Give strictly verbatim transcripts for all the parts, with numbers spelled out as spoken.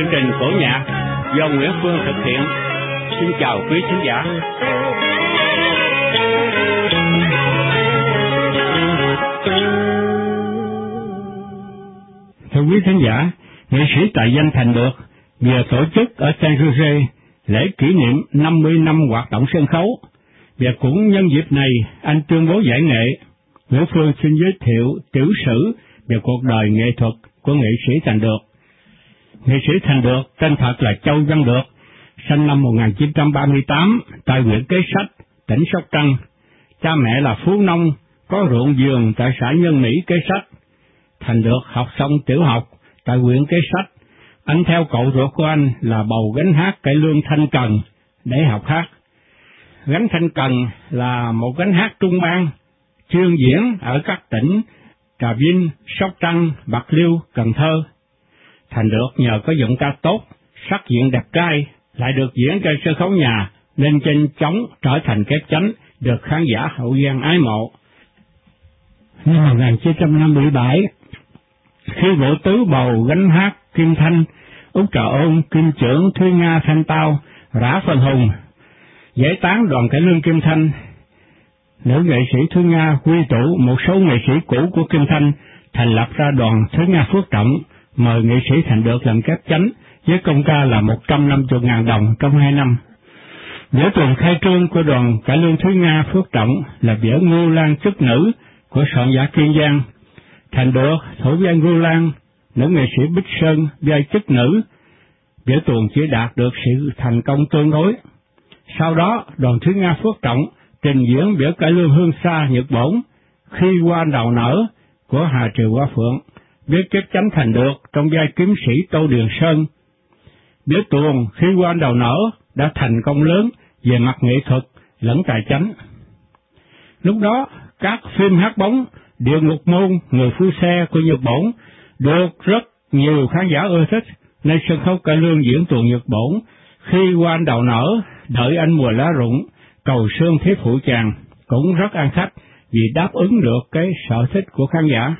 chương trình cổ nhạc do Nguyễn Phương thực hiện. Xin chào quý khán giả. Thưa quý khán giả, nghệ sĩ tài danh Thành Được vừa tổ chức ở San Jose lễ kỷ niệm năm mươi năm hoạt động sân khấu. Và cũng nhân dịp này, anh tuyên bố giải nghệ. Nguyễn Phương xin giới thiệu tiểu sử về cuộc đời nghệ thuật của nghệ sĩ Thành Được. Nghệ sĩ Thành Được tên thật là Châu Văn Được, sinh năm một nghìn chín trăm ba mươi tám tại huyện Kế Sách, tỉnh Sóc Trăng. Cha mẹ là phú nông, có ruộng vườn tại xã Nhân Mỹ, Kế Sách. Thành Được học xong tiểu học tại huyện Kế Sách. Anh theo cậu ruột của anh là bầu gánh hát cải lương Thanh Cần để học hát. Gánh Thanh Cần là một gánh hát trung ban, chuyên diễn ở các tỉnh Trà Vinh, Sóc Trăng, Bạc Liêu, Cần Thơ. Thành Được nhờ có giọng ca tốt, sắc diện đẹp trai, lại được diễn trên sân khấu nhà, nên nhanh chóng trở thành kép chánh, được khán giả hậu giang ái mộ. Năm một nghìn chín trăm năm mươi bảy, khi bộ tứ bầu gánh hát Kim Thanh, Út Trà Ôn, Kim Trưởng, Thúy Nga, Thanh Tao, Rã Phần Hùng giải tán đoàn cải lương Kim Thanh, nữ nghệ sĩ Thúy Nga quy tụ một số nghệ sĩ cũ của Kim Thanh thành lập ra đoàn Thúy Nga Phước Trọng, mời nghệ sĩ Thành Được làm kép chánh với công ca là một trăm năm mươi nghìn đồng trong hai năm. Vở tuồng khai trương của đoàn cải lương Thúy Nga Phước Trọng là vở Ngưu Lang Chức Nữ của soạn giả Kiên Giang. Thành Được thủ vai Ngưu Lang, nữ nghệ sĩ Bích Sơn vai chức nữ. Vở tuồng chỉ đạt được sự thành công tương đối. Sau đó, đoàn Thúy Nga Phước Trọng trình diễn vở cải lương Hương Sa Nhật Bổn Khi Hoa Đào Nở của Hà Triều Hoa Phượng với kép chánh Thành Được trong vai kiếm sĩ Tô Điền Sơn. Vở tuồng Khi Hoa Đào Nở đã thành công lớn về mặt nghệ thuật lẫn tài chánh. Lúc đó, các phim hát bóng Địa Ngục Môn, Người Phu Xe của Nhật Bổn được rất nhiều khán giả ưa thích, nên sân khấu cải lương diễn tuồng Nhật Bổn Khi Hoa Đào Nở, Đợi Anh Mùa Lá Rụng, Cầu Sương Thiếp Phụ Chàng cũng rất ăn khách vì đáp ứng được cái sở thích của khán giả.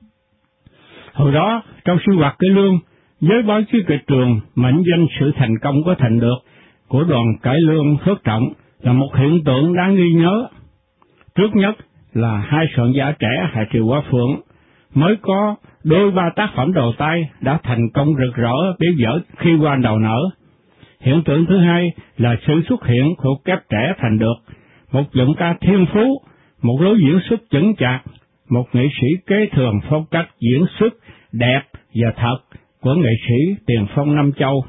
Hồi đó, trong sinh hoạt cải lương, giới báo chí kịch trường mệnh danh sự thành công của Thành Được của đoàn cải lương Phước Trọng là một hiện tượng đáng ghi nhớ. Trước nhất là hai soạn giả trẻ Hà Triều Hoa Phượng mới có đôi ba tác phẩm đầu tay đã thành công rực rỡ với vở Khi Hoa Đào Nở. Hiện tượng thứ hai là sự xuất hiện của kép trẻ Thành Được, một giọng ca thiên phú, một lối diễn xuất chững chạc, một nghệ sĩ kế thường phong cách diễn xuất đẹp và thật của nghệ sĩ tiền phong Nam Châu.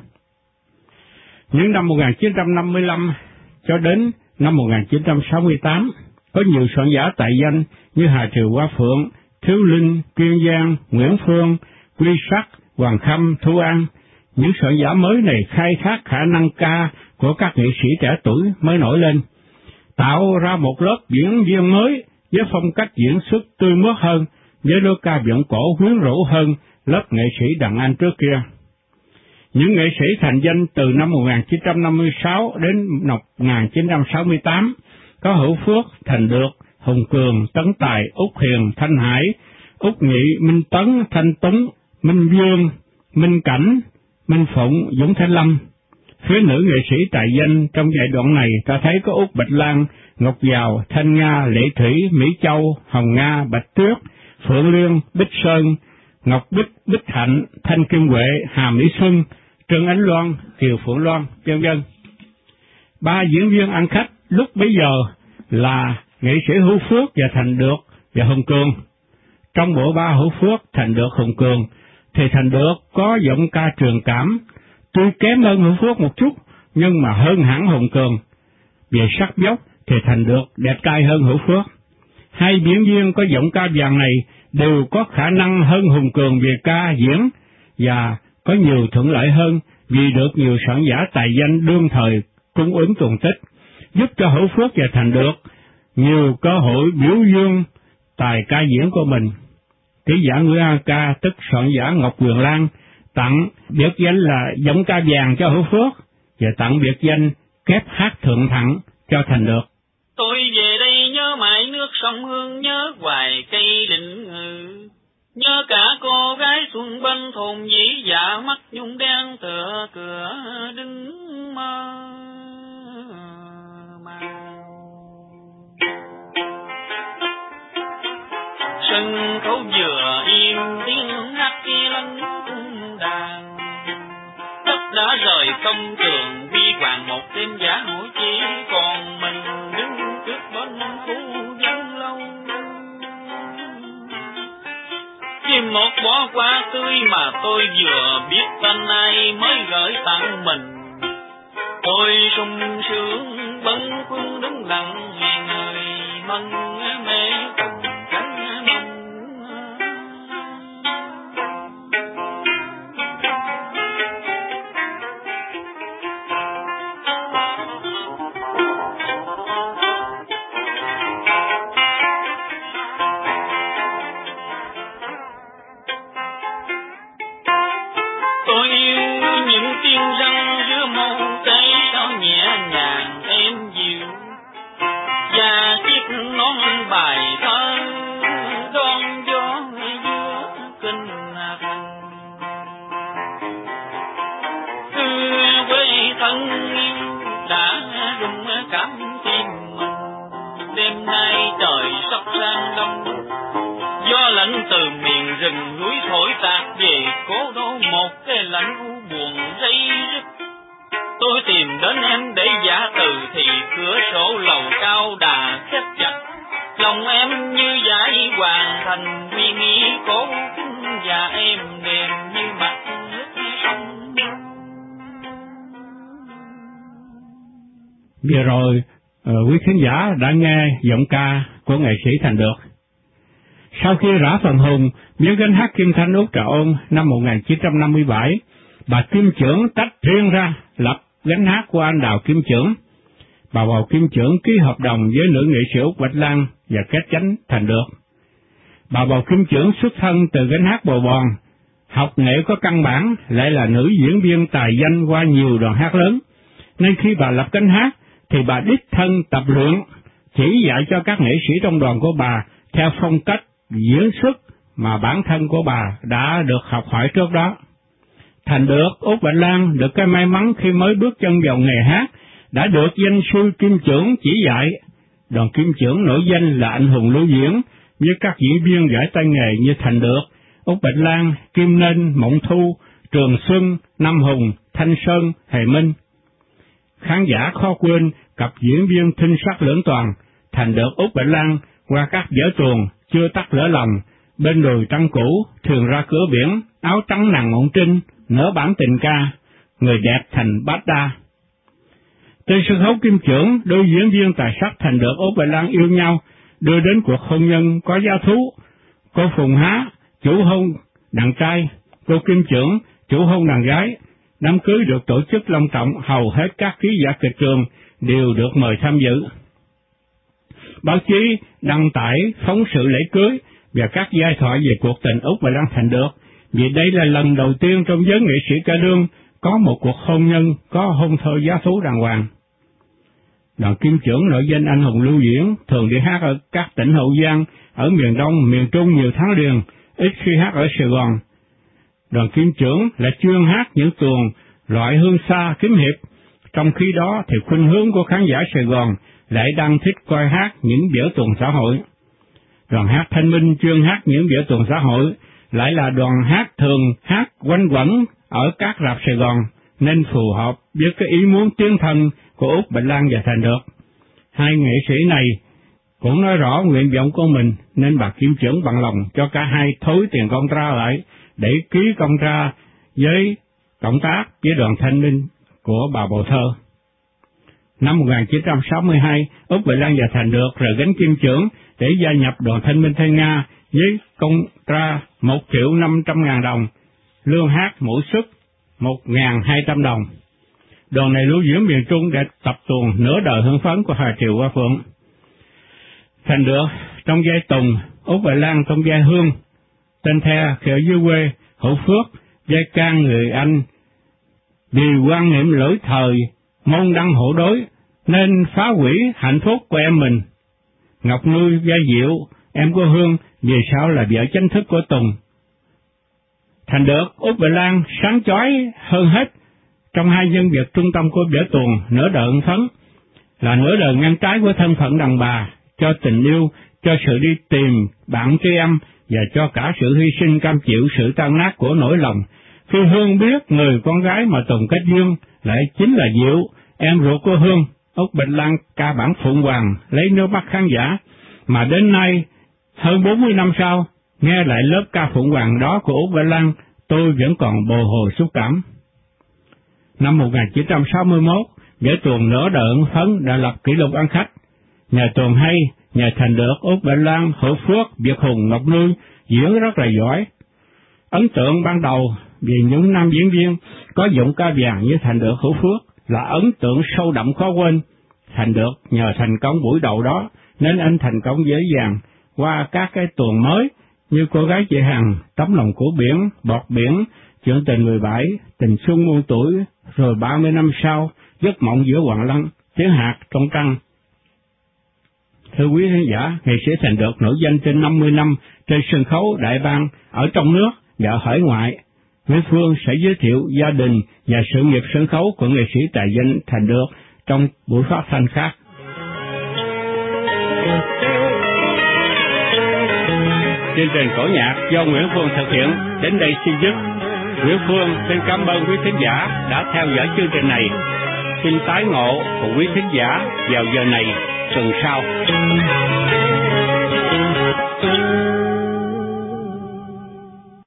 Những năm một nghìn chín trăm năm mươi lăm cho đến năm một nghìn chín trăm sáu mươi tám, có nhiều soạn giả tài danh như Hà Triều Hoa Phượng, Thiếu Linh, Kiên Giang, Nguyễn Phương, Quy Sắc, Hoàng Khâm, Thu An. Những soạn giả mới này khai thác khả năng ca của các nghệ sĩ trẻ tuổi mới nổi lên, tạo ra một lớp diễn viên mới với phong cách diễn xuất tươi mướt hơn, với lối ca giọng cổ quyến rũ hơn lớp nghệ sĩ đàn anh trước kia. Những nghệ sĩ thành danh từ năm một nghìn chín trăm năm mươi sáu đến một nghìn chín trăm sáu mươi tám có Hữu Phước, Thành Được, Hùng Cường, Tấn Tài, Út Hiền, Thanh Hải, Út Nhị, Minh Tấn, Thanh Tuấn, Minh Dương, Minh Cảnh, Minh Phụng, Dũng Thanh Lâm. Phía nữ nghệ sĩ tài danh trong giai đoạn này ta thấy có Út Bạch Lan, Ngọc Giàu, Thanh Nga, Lệ Thủy, Mỹ Châu, Hồng Nga, Bạch Tuyết, Phượng Liên, Bích Sơn, Ngọc Bích, Bích Hạnh, Thanh Kim Huệ, Hà Mỹ Xuân, Trương Ánh Loan, Kiều Phượng Loan, vân vân. Ba diễn viên ăn khách lúc bấy giờ là nghệ sĩ Hữu Phước và Thành Được và Hùng Cường. Trong bộ ba Hữu Phước, Thành Được, Hùng Cường thì Thành Được có giọng ca truyền cảm, tuy kém hơn Hữu Phước một chút nhưng mà hơn hẳn Hùng Cường. Về sắc dốc thì Thành Được đẹp trai hơn Hữu Phước. Hai diễn viên có giọng ca vàng này đều có khả năng hơn Hùng Cường về ca diễn và có nhiều thuận lợi hơn vì được nhiều soạn giả tài danh đương thời cung ứng tuồng tích, giúp cho Hữu Phước và Thành Được nhiều cơ hội biểu dương tài ca diễn của mình. Ký giả Nguyễn A Ca tức soạn giả Ngọc Quyền Lan tặng biệt danh là giọng ca vàng cho Hữu Phước và tặng biệt danh kép hát thượng thặng cho Thành Được. Tôi về đây nhớ mãi nước sông Hương, nhớ hoài cây định ngự, Nhớ cả cô gái xuân bên thôn dĩ dạ, mắt nhung đen tựa cửa đứng mơ màng. Sân khấu vừa im tiếng hát kia lẫn cung đàn, tất đã rời công trường bi hoàng một đêm giả hội, chỉ còn mình đứng trước bên khu dân lâu. Chim một bó hoa tươi mà tôi vừa biết tên ai mới gửi tặng mình, tôi sung sướng bâng khuâng đứng lặng nghe người mân mê cùng cánh mong. Tôi yêu những tiếng răng giữa môn cây sao nhẹ nhàng êm dịu, và chiếc nón bài thơ đón gió giữa kinh thành. Xưa quê thân yêu đã rung cảm tim mình, đêm nay trời sắp sang đông, gió lạnh từ miền rừng núi thổi tạt về cố đô, một cái lạnh u buồn dây dứt. Tôi tìm đến em để giả từ thì cửa sổ lầu cao đà khép chặt, lòng em như dải hoàn thành uy nghi cố kính, và em đềm như mặt nước sông. Vừa rồi uh, quý khán giả đã nghe giọng ca của nghệ sĩ Thành Được. Sau khi rã phần hùng với gánh hát Kim Thanh Út Trà Ôn năm một nghìn chín trăm năm mươi bảy, bà Kim Chưởng tách riêng ra lập gánh hát của anh Đào Kim Chưởng. Bà vào Kim Chưởng ký hợp đồng với nữ nghệ sĩ Út Bạch Lan và kết chánh Thành Được. Bà vào Kim Chưởng xuất thân từ gánh hát Bò Bòn, học nghệ có căn bản, lại là nữ diễn viên tài danh qua nhiều đoàn hát lớn, nên khi bà lập gánh hát thì bà đích thân tập luyện, chỉ dạy cho các nghệ sĩ trong đoàn của bà theo phong cách diễn xuất mà bản thân của bà đã được học hỏi trước đó. Thành Được, Út Bạch Lan được cái may mắn khi mới bước chân vào nghề hát, đã được danh sư Kim Chưởng chỉ dạy. Đoàn Kim Chưởng nổi danh là anh hùng lưu diễn, với các diễn viên giỏi tay nghề như Thành Được, Út Bạch Lan, Kim Nên, Mộng Thu, Trường Xuân, Nam Hùng, Thanh Sơn, Hề Minh. Khán giả khó quên cặp diễn viên thinh sắc lưỡng toàn, Thành Được, Út Bạch Lan qua các vở tuồng Chưa tắt lỡ lòng, Bên đồi trăng cũ, Thường ra cửa biển, Áo trắng nàng ngọn trinh, Nở bản tình ca, Người đẹp thành bát đa. Trên sân khấu Kim Chưởng, đôi diễn viên tài sắc Thành Được, Út Bạch Lan yêu nhau, đưa đến cuộc hôn nhân có giá thú. Cô Phùng Há, chủ hôn đàn trai, cô Kim Chưởng, chủ hôn đàn gái. Đám cưới được tổ chức long trọng, hầu hết các ký giả kịch trường đều được mời tham dự. Báo chí đăng tải phóng sự lễ cưới và các giai thoại về cuộc tình Út Bạch Lan Thành Được, vì đây là lần đầu tiên trong giới nghệ sĩ cải lương có một cuộc hôn nhân có hôn thơ giá thú đàng hoàng. Đoàn Kim Chưởng nổi danh anh hùng lưu diễn, thường đi hát ở các tỉnh Hậu Giang, ở miền Đông, miền Trung nhiều tháng liền, ít khi hát ở Sài Gòn. Đoàn Kim Chưởng là chuyên hát những tuồng loại hương xa kiếm hiệp, trong khi đó thì khuynh hướng của khán giả Sài Gòn lại đang thích coi hát những vở tuồng xã hội. Đoàn hát Thanh Minh chuyên hát những vở tuồng xã hội, lại là đoàn hát thường hát quanh quẩn ở các rạp Sài Gòn, nên phù hợp với cái ý muốn tiến thân của Út Bạch Lan và Thành Được. Hai nghệ sĩ này cũng nói rõ nguyện vọng của mình, nên bà Kim Chưởng bằng lòng cho cả hai thối tiền công tra lại để ký công tra với cộng tác với đoàn Thanh Minh của bà Bầu Thơ. Năm một nghìn chín trăm sáu mươi hai, Út Bạch Lan và Thành Được rời gánh Kim Chưởng để gia nhập đoàn Thanh Minh Thanh Nga với công tra một triệu năm trăm ngàn đồng, lương hát mỗi suất một nghìn hai trăm đồng. Đoàn này lưu diễn miền Trung để tập tuồng Nửa đời hưng phấn của Hà Triều Hoa Phượng. Thành Được trong vai Tùng, Út Bạch Lan trong vai Hương. Tên The khi ở dưới quê Hữu Phước, vai Can người anh. Vì quan niệm lỗi thời, môn đăng hộ đối, nên phá hủy hạnh phúc của em mình. Ngọc Nuôi vai Diệu, em của Hương vì sao là vợ chính thức của Tùng. Thành được, Út Bạch Lan sáng chói hơn hết trong hai nhân vật trung tâm của vở tuồng Nửa đời ân phấn, là nửa đời ngang trái của thân phận đàn bà, cho tình yêu, cho sự đi tìm bạn tri âm và cho cả sự hy sinh cam chịu sự tan nát của nỗi lòng. Khi Hương biết người con gái mà Tùng kết duyên lại chính là Diệu, em ruột của Hương, Út Bạch Lan ca bản Phượng Hoàng lấy nước mắt khán giả, mà đến nay hơn bốn mươi năm sau nghe lại lớp ca Phượng Hoàng đó của Út Bạch Lan, tôi vẫn còn bồi hồi xúc cảm. Năm một nghìn chín trăm sáu mươi mốt, vở tuồng Nửa đời ân phấn đã lập kỷ lục ăn khách. Nhà tuồng hay, nhà Thành Được, Út Bạch Lan, Hữu Phước, Việt Hùng, Ngọc Nương diễn rất là giỏi. Ấn tượng ban đầu vì những nam diễn viên có giọng ca vàng như Thành Được, Hữu Phước là ấn tượng sâu đậm khó quên. Thành Được nhờ thành công buổi đầu đó nên anh thành công dễ dàng qua các cái tuồng mới như Cô gái chị Hằng, Tấm lòng của biển, Bọt biển, Chuyện tình người bãi, Tình xuân muôn tuổi, rồi ba mươi năm sau, Giấc mộng giữa Hoàng Lăng, Tiếng hạt trong trăng. Thưa quý khán giả, nghệ sĩ Thành Được nổi danh trên năm mươi năm trên sân khấu đại bang ở trong nước và hải ngoại. Nguyễn Phương sẽ giới thiệu gia đình và sự nghiệp sân khấu của nghệ sĩ tài danh Thành Được trong buổi phát thanh khác. Chương trình cổ nhạc do Nguyễn Phương thực hiện đến đây xin dứt. Nguyễn Phương xin cảm ơn quý khán giả đã theo dõi chương trình này. Xin tái ngộ cùng quý khán giả vào giờ này tuần sau.